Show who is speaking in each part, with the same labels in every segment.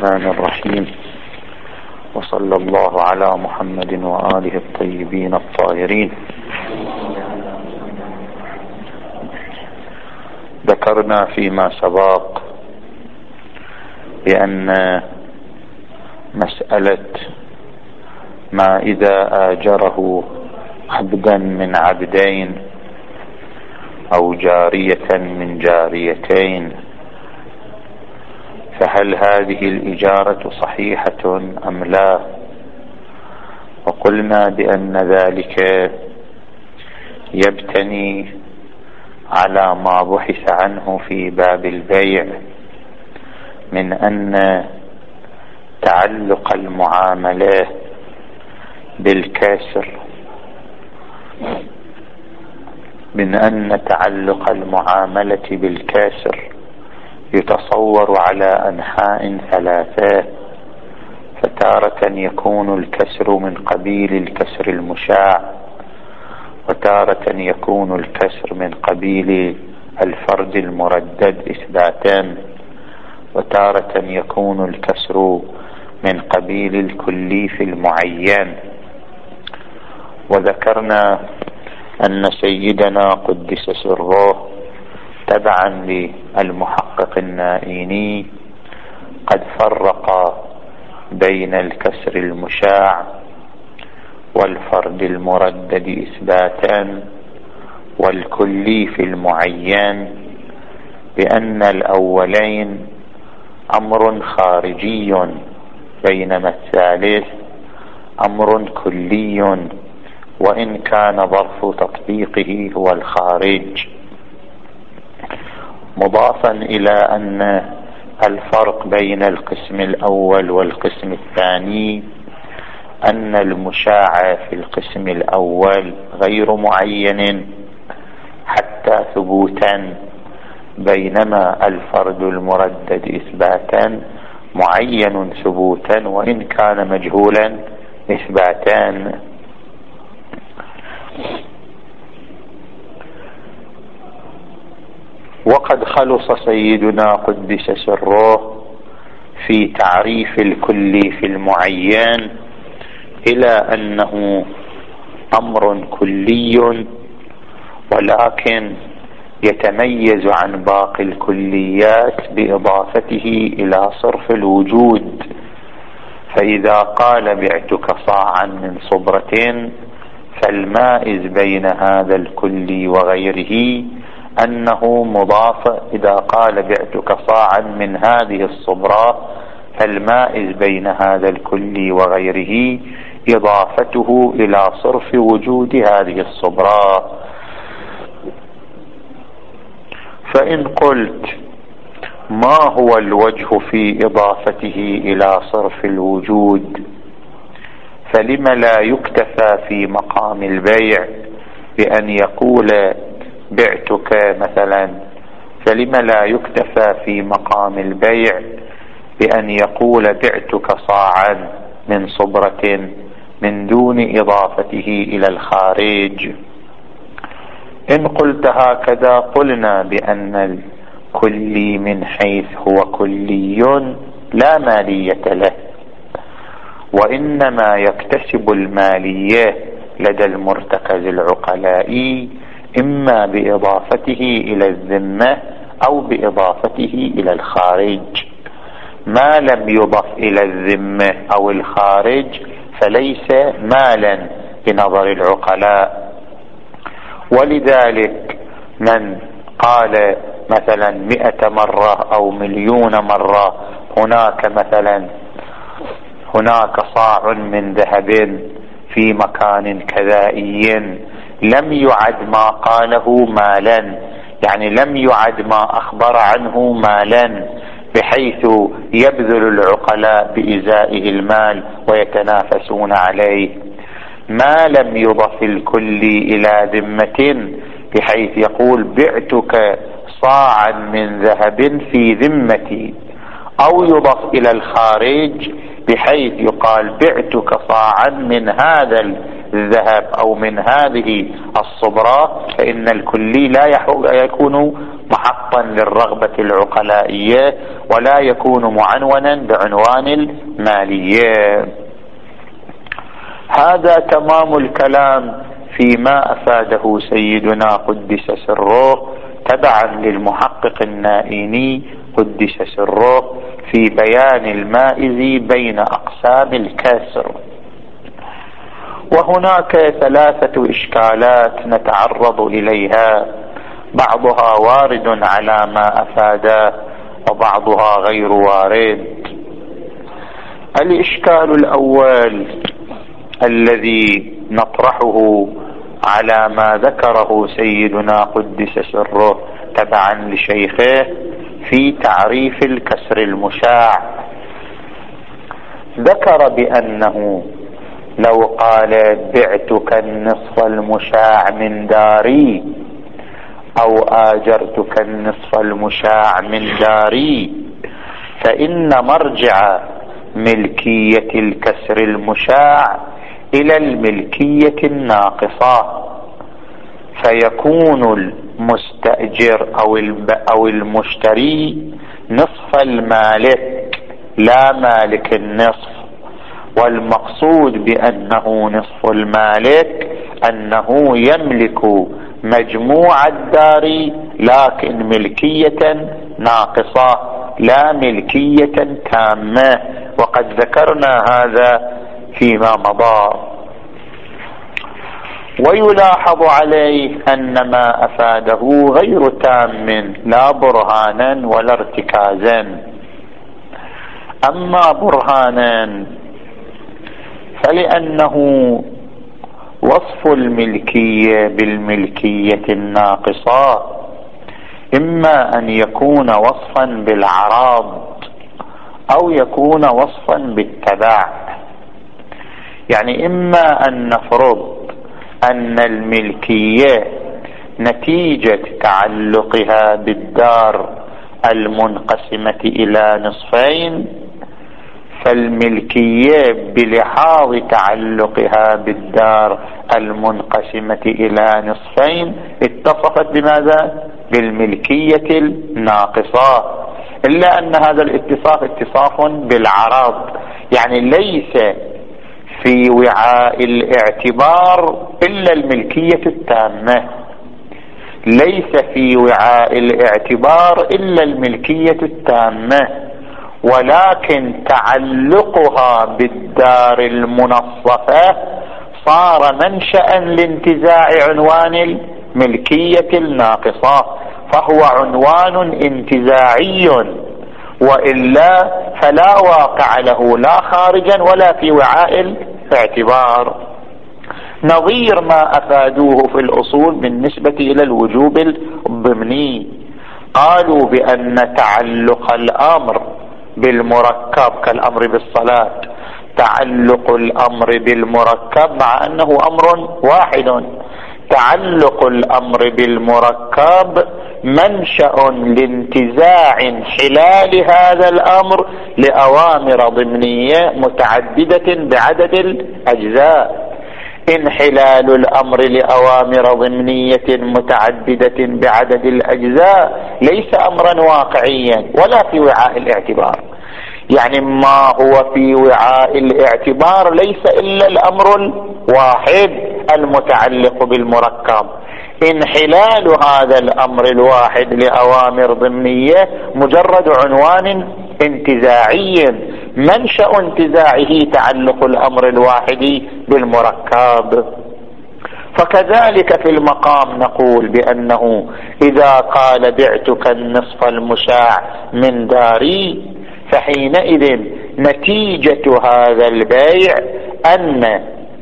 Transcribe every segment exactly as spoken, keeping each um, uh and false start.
Speaker 1: الرحمن الرحيم، وصلى الله على محمد وآله الطيبين الطاهرين. ذكرنا فيما سبق بأن مسألة ما إذا آجره عبدا من عبدين أو جارية من جاريتين، فهل هذه الإجارة صحيحة أم لا؟ وقلنا بأن ذلك يبتني على ما بحث عنه في باب البيع من أن تعلق المعاملة بالكسر من أن تعلق المعاملة بالكسر يتصور على أنحاء ثلاثة، فتارة يكون الكسر من قبيل الكسر المشاع، وتارة يكون الكسر من قبيل الفرد المردد إثباتا، وتارة يكون الكسر من قبيل الكليف المعين. وذكرنا أن سيدنا قدس سره تبعا للمحقق النائيني قد فرق بين الكسر المشاع والفرد المردد إثباتا والكليف المعين، بأن الأولين أمر خارجي بينما الثالث أمر كلي، وإن كان ظرف تطبيقه هو الخارج، مضافا إلى أن الفرق بين القسم الأول والقسم الثاني أن المشاع في القسم الأول غير معين حتى ثبوتا، بينما الفرد المردد إثباتا معين ثبوتا وإن كان مجهولا إثباتا. وقد خلص سيدنا قدس سره في تعريف الكليف المعين إلى أنه أمر كلي ولكن يتميز عن باقي الكليات بإضافته إلى صرف الوجود، فإذا قال بعتك صاعا من صبرة فالمائز بين هذا الكلي وغيره أنه مضاف. إذا قال بعتك صاعا من هذه الصبرة فالمائز بين هذا الكلي وغيره إضافته إلى صرف وجود هذه الصبرة. فإن قلت ما هو الوجه في إضافته إلى صرف الوجود، فلم لا يكتفى في مقام البيع بأن يقول بعتك مثلا، فلم لا يكتفى في مقام البيع بأن يقول بعتك صاعا من صبرة من دون إضافته إلى الخارج؟ إن قلت هكذا قلنا بأن الكلي من حيث هو كلي لا مالية له، وإنما يكتسب المالية لدى المرتكز العقلاء إما بإضافته إلى الذمة أو بإضافته إلى الخارج. ما لم يضف إلى الذمة أو الخارج فليس مالا بنظر العقلاء. ولذلك من قال مثلا مئة مرة أو مليون مرة هناك مثلا هناك صاع من ذهب في مكان كذائي، لم يعد ما قاله مالا، يعني لم يعد ما أخبر عنه مالا بحيث يبذل العقلاء بإزائه المال ويتنافسون عليه. ما لم يضف الكلي إلى ذمة بحيث يقول بعتك صاعا من ذهب في ذمتي، أو يضف إلى الخارج بحيث يقال بعتك صاعا من هذا الذهب أو من هذه الصبرة، فإن الكلي لا يكون محطا للرغبة العقلائية ولا يكون معنونا بعنوان المالية. هذا تمام الكلام فيما أفاده سيدنا قدس سره تبعا للمحقق النائيني قدس سره في بيان المائز بين أقسام الكسر. وهناك ثلاثة إشكالات نتعرض إليها، بعضها وارد على ما أفاده وبعضها غير وارد. الإشكال الأول الذي نطرحه على ما ذكره سيدنا قدس سره تبعا لشيخه في تعريف الكسر المشاع، ذكر بأنه لو قال بعتك النصف المشاع من داري أو آجرتك النصف المشاع من داري، فإن مرجع ملكية الكسر المشاع إلى الملكية الناقصة، فيكون المستأجر أو المشتري نصف المالك لا مالك النصف، والمقصود بأنه نصف المالك أنه يملك مجموع الدار لكن ملكية ناقصة لا ملكية تامة، وقد ذكرنا هذا فيما مضى. ويلاحظ عليه أن ما أفاده غير تام لا برهانا ولا ارتكازا. أما برهانا فلأنه وصف الملكية بالملكية الناقصة إما أن يكون وصفا بالعراض أو يكون وصفا بالتبع. يعني إما أن نفرض أن الملكية نتيجة تعلقها بالدار المنقسمة إلى نصفين، فالملكية بلحاظ تعلقها بالدار المنقسمة إلى نصفين اتصفت بماذا؟ بالملكية الناقصة، إلا أن هذا الاتصاف اتصاف بالعرض، يعني ليس في وعاء الاعتبار إلا الملكية التامة، ليس في وعاء الاعتبار إلا الملكية التامة، ولكن تعلقها بالدار المنصفة صار منشأ لانتزاع عنوان الملكية الناقصة، فهو عنوان انتزاعي، وإلا فلا واقع له لا خارجا ولا في وعاء الاعتبار. نظير ما أفادوه في الأصول بالنسبة إلى الوجوب الضمني، قالوا بأن تعلق الأمر بالمركب كالأمر بالصلاة، تعلق الأمر بالمركب مع أنه أمر واحد، تعلق الأمر بالمركب منشأ لانتزاع حلال هذا الأمر لأوامر ضمنية متعددة بعدد الأجزاء. انحلال الأمر لأوامر ضمنية متعددة بعدد الأجزاء ليس أمرا واقعيا ولا في وعاء الاعتبار، يعني ما هو في وعاء الاعتبار ليس إلا الأمر الواحد المتعلق بالمركب. انحلال هذا الأمر الواحد لأوامر ضمنية مجرد عنوان انتزاعي منشأ انتزاعه تعلق الأمر الواحد بالمركب. فكذلك في المقام نقول بأنه إذا قال بعتك النصف المشاع من داري، فحينئذ نتيجة هذا البيع أن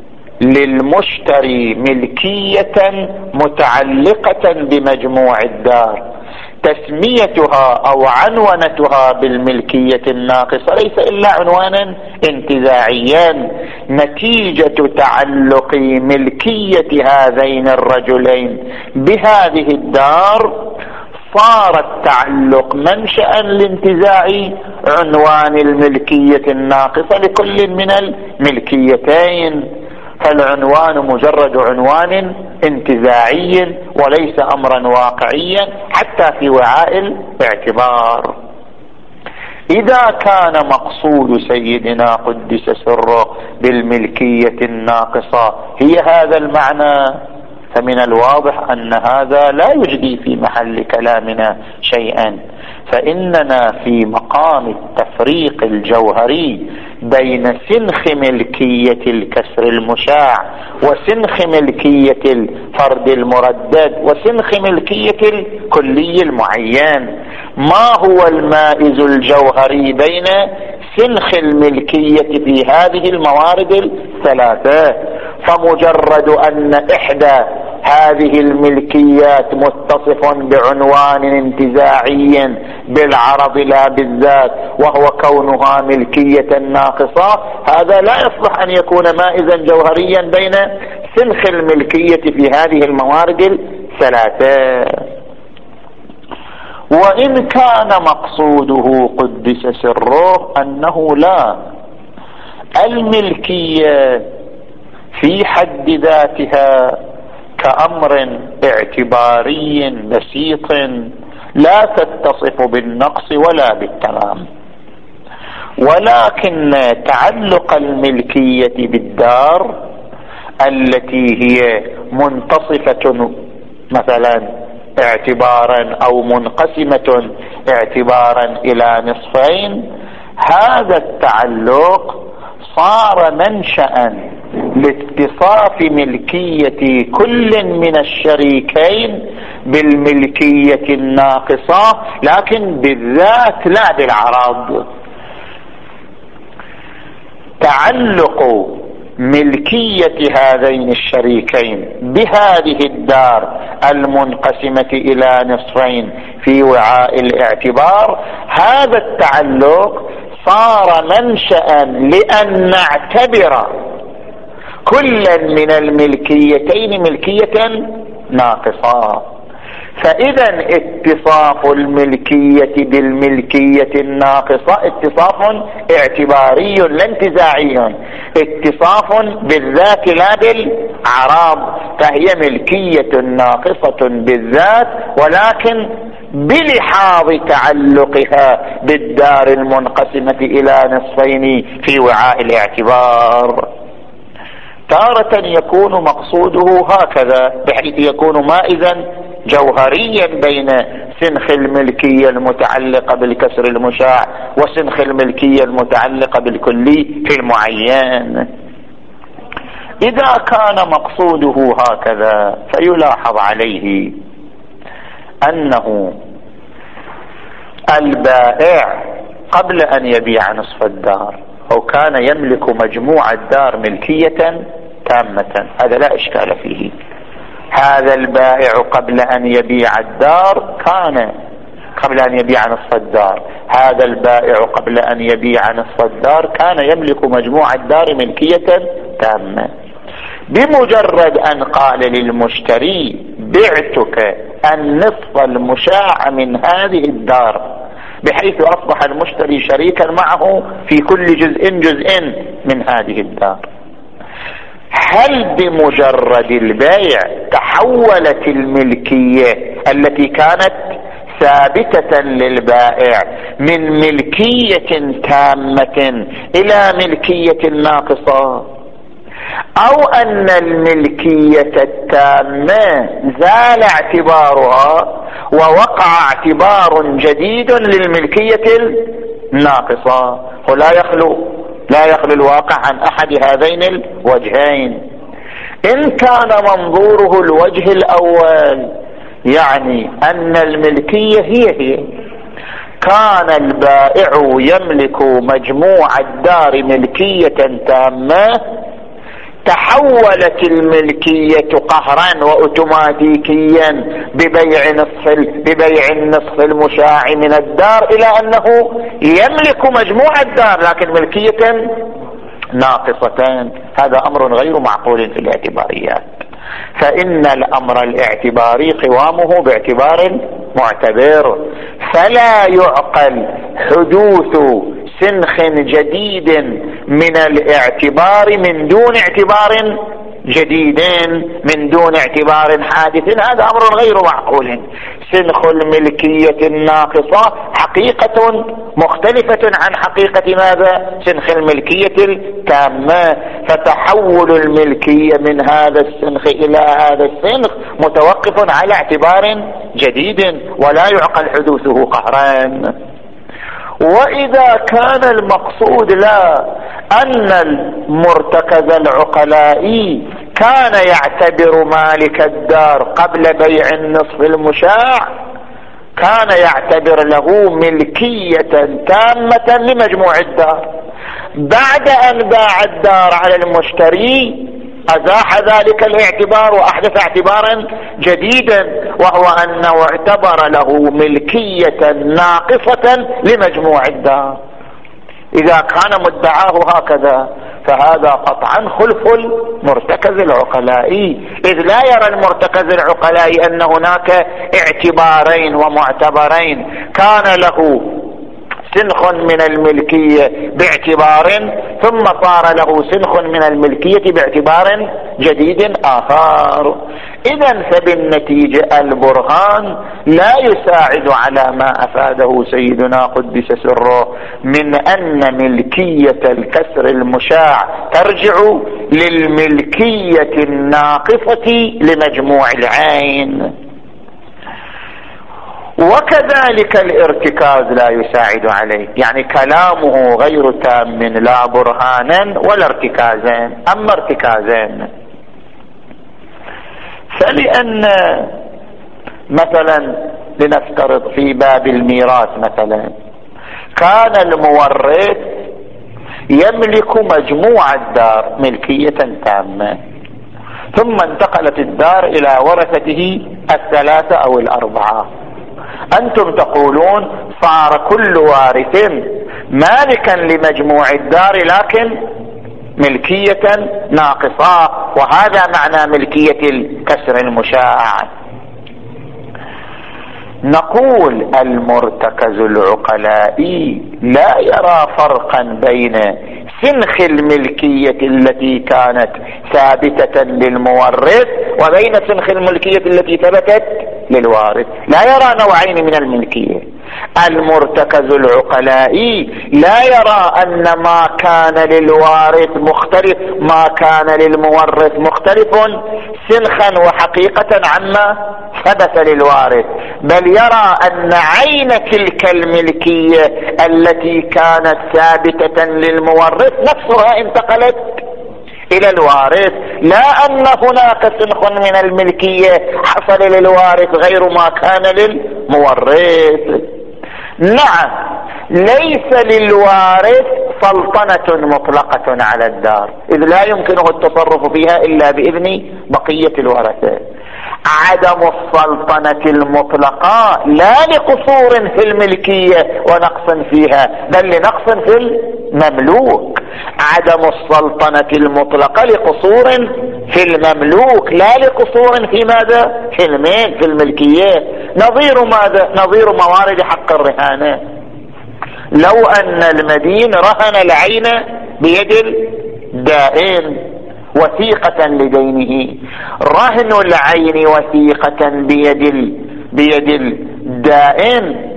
Speaker 1: للمشتري ملكية متعلقة بمجموع الدار، تسميتها أو عنونتها بالملكية الناقصة ليس إلا عنوانا انتزاعيا نتيجة تعلق ملكية هذين الرجلين بهذه الدار، صار التعلق منشأ لانتزاع عنوان الملكية الناقصة لكل من الملكيتين. فالعنوان مجرد عنوان انتزاعي وليس أمرا واقعيا حتى في وعاء الاعتبار. إذا كان مقصود سيدنا قدس سره بالملكية الناقصة هي هذا المعنى، فمن الواضح أن هذا لا يجدي في محل كلامنا شيئا، فإننا في مقام التفريق الجوهري بين سنخ ملكية الكسر المشاع وسنخ ملكية الفرد المردد وسنخ ملكية الكلي المعين. ما هو المائز الجوهري بين سنخ الملكية في هذه الموارد الثلاثة؟ فمجرد أن إحدى هذه الملكيات متصف بعنوان انتزاعي بالعرض لا بالذات وهو كونها ملكية ناقصة، هذا لا يصلح أن يكون مائزا جوهريا بين سنخ الملكية في هذه الموارد الثلاثة. وإن كان مقصوده قدس سره أنه لا، الملكية في حد ذاتها كأمر اعتباري بسيط لا تتصف بالنقص ولا بالتمام، ولكن تعلق الملكية بالدار التي هي منتصفة مثلا اعتبارا أو منقسمة اعتبارا إلى نصفين، هذا التعلق صار منشأ لاتصاف ملكية كل من الشريكين بالملكية الناقصة، لكن بالذات لا بالعرض. تعلق ملكية هذين الشريكين بهذه الدار المنقسمة إلى نصفين في وعاء الاعتبار، هذا التعلق صار منشأ لأن نعتبر كل من الملكيتين ملكية ناقصة. فإذا اتصاف الملكية بالملكية الناقصة اتصاف اعتباري لا انتزاعي، اتصاف بالذات لا بالأعراض، فهي ملكية ناقصة بالذات ولكن بلحاظ تعلقها بالدار المنقسمة إلى نصفين في وعاء الاعتبار. تارة يكون مقصوده هكذا بحيث يكون مائزا جوهريا بين سنخ الملكية المتعلقة بالكسر المشاع وسنخ الملكية المتعلقة بالكلي في المعين. إذا كان مقصوده هكذا فيلاحظ عليه أنه البائع قبل أن يبيع نصف الدار أو كان يملك مجموع الدار ملكية تامة، هذا لا إشكال فيه. هذا البائع قبل أن يبيع الدار كان قبل أن يبيع نصف الدار هذا البائع قبل أن يبيع نصف الدار كان يملك مجموع الدار ملكية تامة. بمجرد أن قال للمشتري بعتك النصف المشاع من هذه الدار، بحيث أصبح المشتري شريكا معه في كل جزء جزء من هذه الدار، هل بمجرد البيع تحولت الملكية التي كانت ثابتة للبائع من ملكية تامة إلى ملكية ناقصة، أو أن الملكية التامة زال اعتبارها ووقع اعتبار جديد للملكية الناقصة؟ ولا يخلو لا يخلو الواقع عن أحد هذين الوجهين. إن كان منظوره الوجه الأول يعني أن الملكية هي هي، كان البائع يملك مجموع الدار ملكية تامة، تحولت الملكية قهرا وأوتوماتيكيا ببيع نصف ببيع النصف المشاع من الدار إلى أنه يملك مجموع الدار لكن ملكية ناقصتان. هذا أمر غير معقول في الاعتباريات، فإن الأمر الاعتباري قوامه باعتبار معتبر، فلا يعقل حدوث سنخ جديد من الاعتبار من دون اعتبار جديد من دون اعتبار حادث، هذا امر غير معقول. سنخ الملكية الناقصة حقيقة مختلفة عن حقيقة ماذا؟ سنخ الملكية التامة. فتحول الملكية من هذا السنخ الى هذا السنخ متوقف على اعتبار جديد ولا يعقل حدوثه قهرا. وإذا كان المقصود لا أن المرتكز العقلائي كان يعتبر مالك الدار قبل بيع النصف المشاع، كان يعتبر له ملكية تامة لمجموع الدار، بعد أن باع الدار على المشتري أزاح ذلك الاعتبار وأحدث اعتبارا جديدا، وهو أنه اعتبر له ملكية ناقصة لمجموع الدار. إذا كان مدعاه هكذا فهذا قطعا خلف المرتكز العقلائي، إذ لا يرى المرتكز العقلائي أن هناك اعتبارين ومعتبرين، كان له سنخ من الملكية باعتبار ثم صار له سنخ من الملكية باعتبار جديد آخر. إذن فبالنتيجة البرهان لا يساعد على ما أفاده سيدنا قدس سره من أن ملكية الكسر المشاع ترجع للملكية الناقصة لمجموع العين. وكذلك الارتكاز لا يساعد عليه، يعني كلامه غير تام لا برهانا ولا ارتكازين. أما ارتكازين فلأن مثلا لنفترض في باب الميراث مثلا كان المورث يملك مجموع الدار ملكية تامة، ثم انتقلت الدار إلى ورثته الثلاثة أو الأربعة، أنتم تقولون صار كل وارث مالكا لمجموع الدار لكن ملكية ناقصة، وهذا معنى ملكية الكسر المشاع. نقول المرتكز العقلائي لا يرى فرقا بين سنخ الملكية التي كانت ثابتة للمورث وبين سنخ الملكية التي ثبتت للوارث، لا يرى نوعين من الملكية. المرتكز العقلائي لا يرى أن ما كان للوارث مختلف ما كان للمورث مختلف سنخا وحقيقة عما ثبت للوارث، بل يرى أن عين تلك الملكية التي كانت ثابتة للمورث نفسها انتقلت إلى الوارث، لا أن هناك سنخ من الملكية حصل للوارث غير ما كان للمورث. نعم، ليس للوارث سلطنة مطلقة على الدار، إذ لا يمكنه التصرف فيها إلا بإذن بقية الورثة. عدم السلطنة المطلقة لا لقصور في الملكية ونقص فيها، بل لنقص في المملوك. عدم السلطنة المطلقة لقصور في المملوك لا لقصور في ماذا؟ في المال، في الملكية. نظير ماذا؟ نظير موارد حق الرهانة. لو أن المدين رهن العين بيد الدائن وثيقة لدينه، رهن العين وثيقة بيد بيد الدائن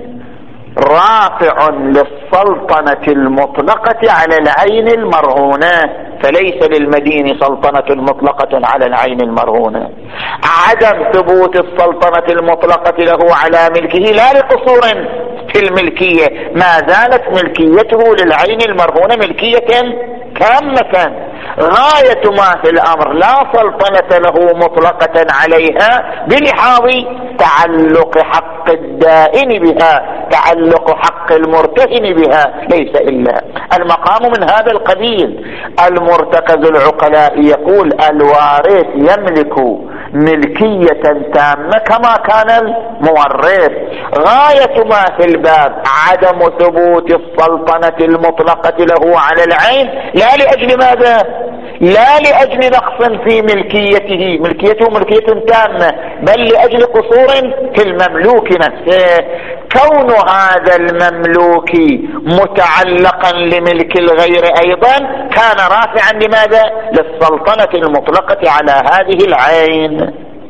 Speaker 1: رافع للسلطنة المطلقة على العين المرهونة، فليس للمدين سلطنة مطلقة على العين المرهونة. عدم ثبوت السلطنة المطلقة له على ملكه لا لقصور في الملكية، ما زالت ملكيته للعين المرهونة ملكية تامة. غاية ما في الأمر لا سلطنة له مطلقة عليها بلحاظ تعلق حق الدائن بها، تعلق حق المرتهن بها، ليس إلا المقام من هذا القبيل. المرتكز العقلاء يقول الوارث يملك ملكية تامة كما كان المورث. غاية ما في الباب عدم ثبوت السلطنة المطلقة له على العين، لا لأجل ماذا؟ لا لأجل نقص في ملكيته، ملكيته ملكية تامة، بل لأجل قصور في المملوك نفسه. كون هذا المملوك متعلقا لملك الغير أيضا كان رافعا لماذا؟ للسلطنة المطلقة على هذه العين.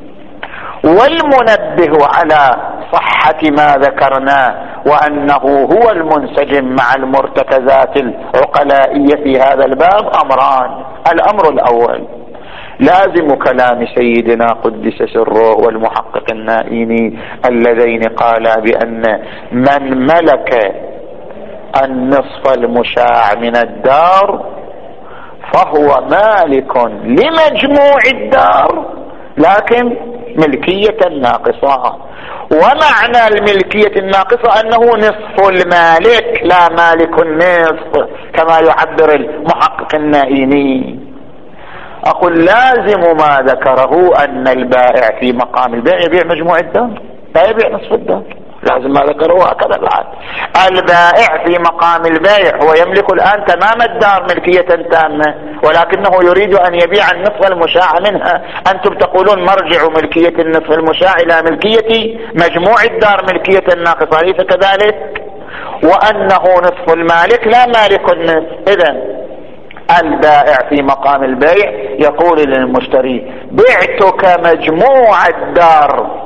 Speaker 1: والمنبه على صحة ما ذكرناه وأنه هو المنسجم مع المرتكزات العقلائية في هذا الباب أمران. الأمر الأول لازم كلام سيدنا قدس سره والمحقق النائيني اللذين قالا بأن من ملك النصف المشاع من الدار فهو مالك لمجموع الدار لكن ملكية ناقصة. ومعنى الملكية الناقصة أنه نصف المالك لا مالك النصف كما يعبر المحقق النائيني. أقول لازم ما ذكره أن البائع في مقام البيع يبيع مجموع الدار لا يبيع نصف الدار، لازم ما ذكره هكذا. بعد البائع في مقام البيع هو يملك الآن تمام الدار ملكية تامة، ولكنه يريد أن يبيع النصف المشاع منها. أنتم تقولون مرجع ملكية النصف المشاع إلى ملكية مجموع الدار ملكية ناقصة، أليس كذلك؟ وأنه نصف المالك لا مالك النصف. إذن البائع في مقام البيع يقول للمشتري بعتك مجموع الدار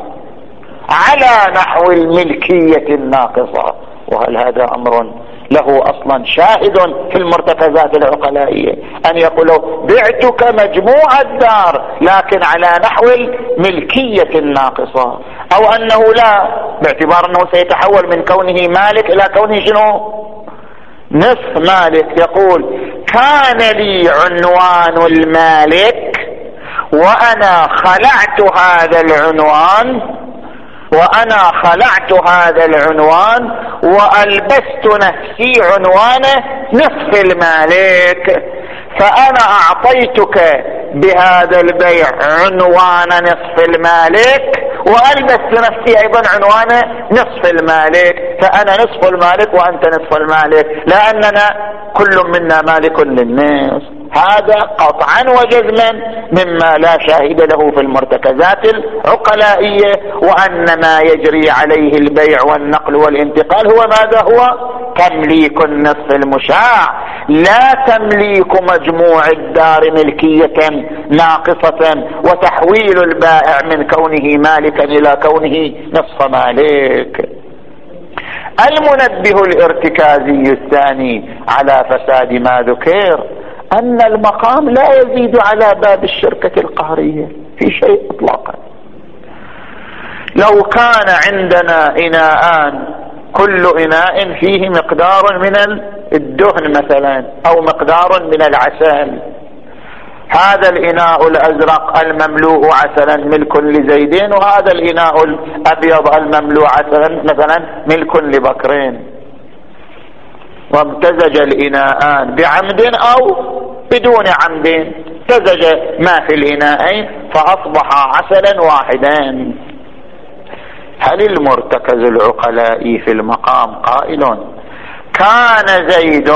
Speaker 1: على نحو الملكية الناقصة. وهل هذا أمر له أصلا شاهد في المرتكزات العقلائية أن يقولوا بعتك مجموع الدار لكن على نحو الملكية الناقصة، أو أنه لا، باعتبار أنه سيتحول من كونه مالك إلى كونه شنو؟ نصف مالك. يقول كان لي عنوان المالك وأنا خلعت هذا العنوان وأنا خلعت هذا العنوان وألبست نفسي عنوان نصف المالك، فأنا أعطيتك بهذا البيع عنوان نصف المالك وألبست نفسي أيضا عنوان نصف المالك، فأنا نصف المالك وأنت نصف المالك، لأننا كل منا مالك للنصف. هذا قطعا وجزما مما لا شاهد له في المرتكزات العقلائية، وأن ما يجري عليه البيع والنقل والانتقال هو ماذا؟ هو تمليك النصف المشاع، لا تمليك مجموع الدار ملكية ناقصة وتحويل البائع من كونه مالكا إلى كونه نصف مالك. المنبه الارتكازي الثاني على فساد ما ذكر أن المقام لا يزيد على باب الشركة القهرية في شيء إطلاقا. لو كان عندنا إناءان كل إناء فيه مقدار من الدهن مثلا أو مقدار من العسل، هذا الإناء الأزرق المملوء عسلا ملك لزيدين، وهذا الإناء الأبيض المملوء عسلا مثلا ملك لبكرين، وامتزج الإناءان بعمد أو بدون عمد، امتزج ما في الإناءين فأصبح عسلا واحدا. هل المرتكز العقلائي في المقام قائل كان زيد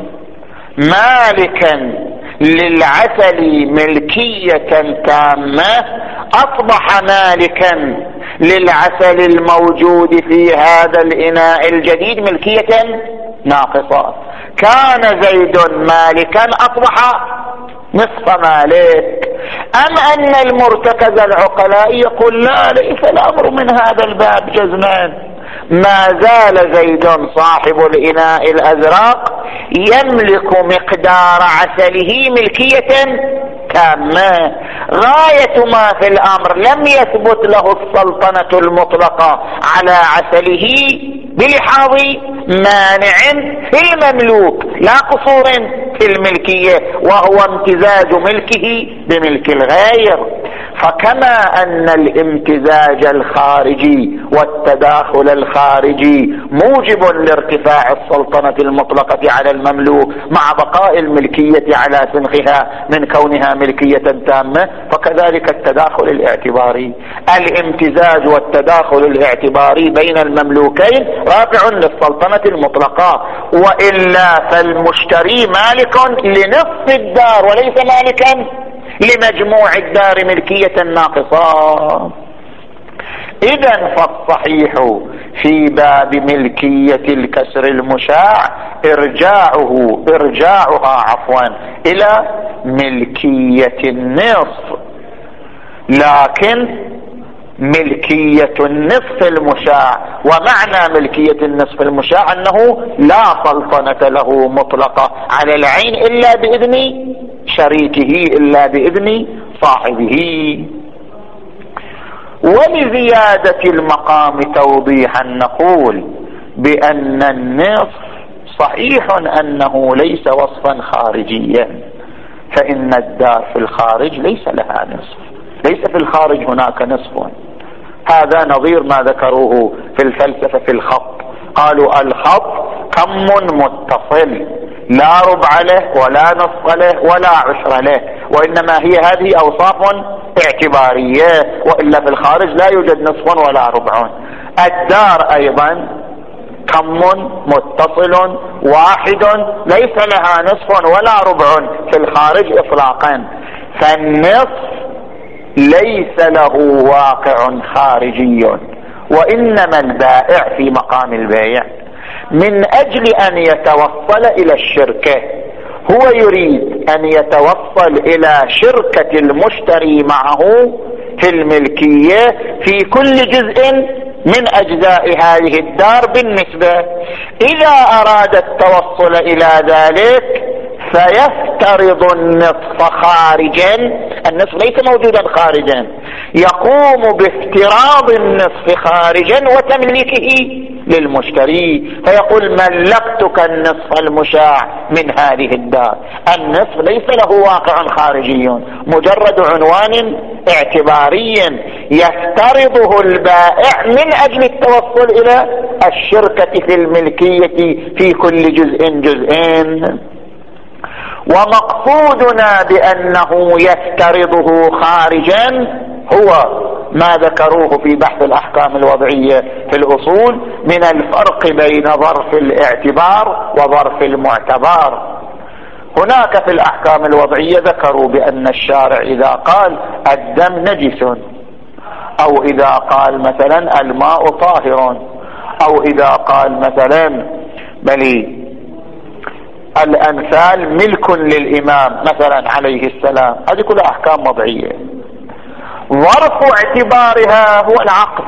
Speaker 1: مالكا للعسل ملكية تامة أصبح مالكا للعسل الموجود في هذا الإناء الجديد ملكية ناقصة؟ كان زيد مالكا أصبح نصف مالك. أم أن المرتكز العقلاء يقول لا، ليس الأمر من هذا الباب جزمان، ما زال زيد صاحب الإناء الأزرق يملك مقدار عسله ملكية تامة، غاية ما في الأمر لم يثبت له السلطنة المطلقة على عسله بلحاظ مانع في المملوك لا قصور في الملكية، وهو امتزاج ملكه بملك الغير. فكما أن الامتزاج الخارجي والتداخل الخارجي موجب لارتفاع السلطنة المطلقة على المملوك مع بقاء الملكية على سنخها من كونها ملكية تامة، فكذلك التداخل الاعتباري. الامتزاج والتداخل الاعتباري بين المملوكين رافع للسلطنة المطلقة، وإلا فالمشتري مالك لنصف الدار وليس مالكا لمجموع الدار ملكية ناقصة. إذن فالصحيح في باب ملكية الكسر المشاع إرجاعه إرجاعها عفوا إلى ملكية النصف، لكن ملكية النصف المشاع، ومعنى ملكية النصف المشاع أنه لا سلطنة له مطلقة على العين إلا بإذن شريكه، إلا بإذن صاحبه. ولزيادة المقام توضيحا نقول بأن النصف صحيح أنه ليس وصفا خارجيا، فإن الدار في الخارج ليس لها نصف، ليس في الخارج هناك نصف. هذا نظير ما ذكروه في الفلسفة في الخط، قالوا الخط كم متصل لا ربع له ولا نصف له ولا عشر له، وإنما هي هذه أوصاف اعتبارية، وإلا في الخارج لا يوجد نصف ولا ربع. الدار أيضا كم متصل واحد ليس لها نصف ولا ربع في الخارج إطلاقا، فالنصف ليس له واقع خارجي، وإنما البائع في مقام البيع من أجل أن يتوصل إلى الشركة هو يريد أن يتوصل إلى شركة المشتري معه في الملكية في كل جزء من أجزاء هذه الدار بالنسبة. إذا أراد التوصل إلى ذلك فيفترض النصف خارجا، النصف ليس موجودا خارجا، يقوم بافتراض النصف خارجا وتمليكه للمشتري، فيقول ملكتك النصف المشاع من هذه الدار. النصف ليس له واقع خارجي، مجرد عنوان اعتباري يفترضه البائع من أجل التوصل إلى الشركة في الملكية في كل جزء جزئين. ومقصودنا بأنه يفترضه خارجا هو ما ذكروه في بحث الأحكام الوضعية في الأصول من الفرق بين ظرف الاعتبار وظرف المعتبر. هناك في الأحكام الوضعية ذكروا بأن الشارع إذا قال الدم نجس، أو إذا قال مثلا الماء طاهر، أو إذا قال مثلا بل الأمثال ملك للإمام مثلا عليه السلام، هذه كلها أحكام وضعية. ظرف اعتبارها هو العقد،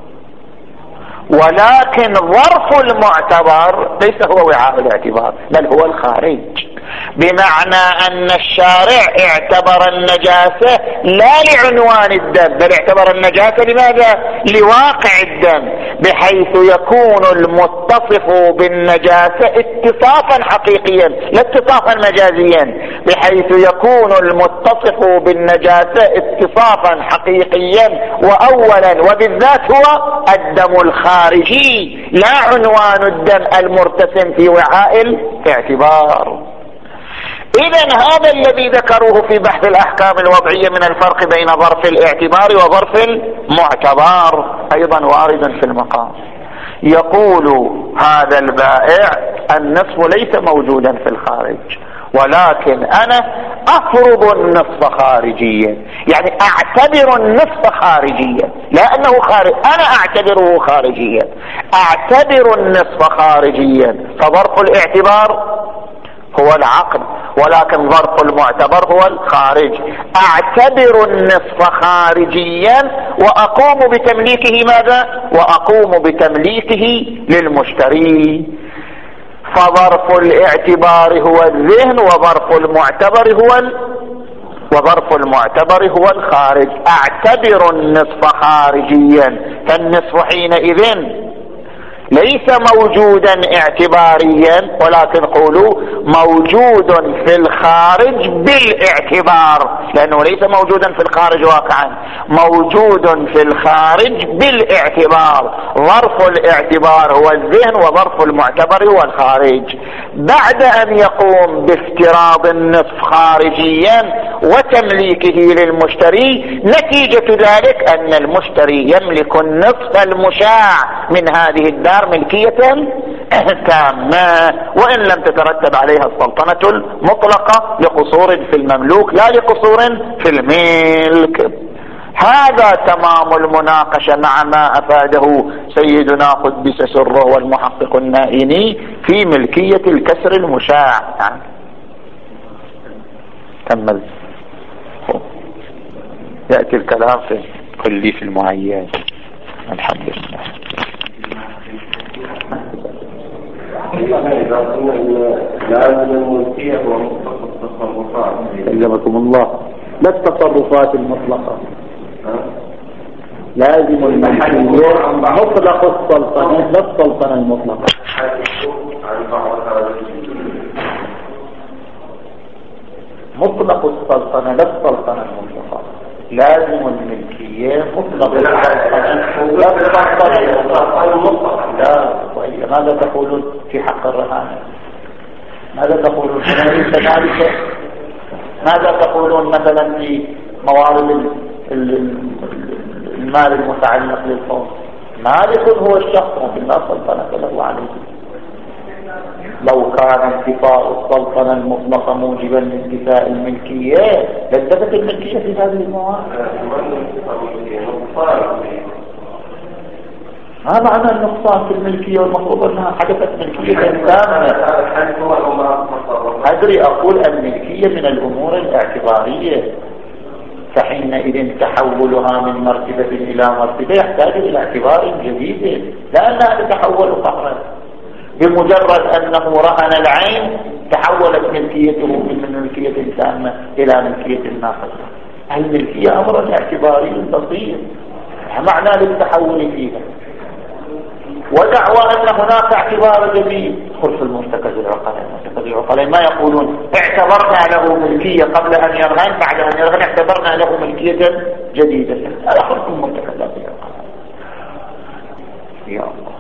Speaker 1: ولكن ظرف المعتبر ليس هو وعاء الاعتبار بل هو الخارج، بمعنى أن الشارع اعتبر النجاسة لا لعنوان الدم بل اعتبر النجاسة لماذا؟ لواقع الدم، بحيث يكون المتصف بالنجاسة اتصافا حقيقيا لا اتصافا مجازيا، بحيث يكون المتصف بالنجاسة اتصافا حقيقيا وأولا وبالذات هو الدم الخارجي لا عنوان الدم المرتسم في وعاء الاعتبار. إذن هذا الذي ذكروه في بحث الأحكام الوضعية من الفرق بين ظرف الاعتبار وظرف المعتبر أيضا وارد في المقام. يقول هذا البائع النصف ليس موجودا في الخارج، ولكن أنا أفرض النصف خارجيا، يعني أعتبر النصف خارجيا، لا أنه خارج، أنا أعتبره خارجيا، أعتبر النصف خارجيا، فظرف الاعتبار هو العقد، ولكن ظرف المعتبر هو الخارج. أعتبر النصف خارجيا وأقوم بتمليكه ماذا؟ وأقوم بتمليكه للمشتري. فظرف الاعتبار هو الذهن، وظرف المعتبر هو ال... وظرف المعتبر هو الخارج. أعتبر النصف خارجيا، فالنصف حينئذ ليس موجودا اعتباريا، ولكن قولوا موجود في الخارج بالاعتبار، لأنه ليس موجودا في الخارج واقعا، موجود في الخارج بالاعتبار. ظرف الاعتبار هو الذهن، وظرف المعتبر هو الخارج. بعد أن يقوم بافتراض النصف خارجيا وتمليكه للمشتري، نتيجة ذلك أن المشتري يملك النصف المشاع من هذه الدار ملكية تامة، وإن لم تترتب عليها السلطنة المطلقة لقصور في المملوك لا لقصور في الملك. هذا تمام المناقشة مع ما أفاده سيدنا قدس سره والمحقق النائني في ملكية الكسر المشاع. كمل. يأتي الكلام في كل في المعين. الحمد لله.
Speaker 2: لازم الملكية ومطلق التصرفات.
Speaker 1: سلمكم الله. لا التصرفات المطلقة، لازم الملكية مطلق السلطنة، لا السلطنة المطلقة. مطلق السلطنة لا السلطنة المطلقة. لازم الملكية مطلق السلطنة لا السلطنة المطلقة. لا، ماذا تقولون في حق الرهان؟ ماذا تقولون في ذلك؟ ماذا تقولون مثلا في موارد المال المتعلق للفوز؟ مالك هو الشخص لكن لا سلطنة له عليه. لو كان انتفاء السلطنة المطلقة موجبا لانتفاء الملكية لانتفت الملكية في هذه الموارد. ما معنى النقصان في الملكية والمفروض أنها حدثت ملكية تامة؟ أدري، أقول الملكية من الأمور الاعتبارية، فحينئذ تحولها من مرتبة إلى مرتبة يحتاج إلى اعتبار جديد، لأنها تتحول قهرا. بمجرد أنه رهن العين تحولت ملكيته من ملكية تامة إلى ملكية ناقصة. الملكية أمر اعتباري بسيط معنى للتحول فيها، ودعوى أن هناك اعتبار جديد. خلف المرتكز العقلاء، المرتكز العقلاء ما يقولون اعتبرنا له ملكية قبل أن يرهن، بعد أن يرهن اعتبرنا له ملكية جديدة. هذا خلف المرتكزات العقلاء. يا الله.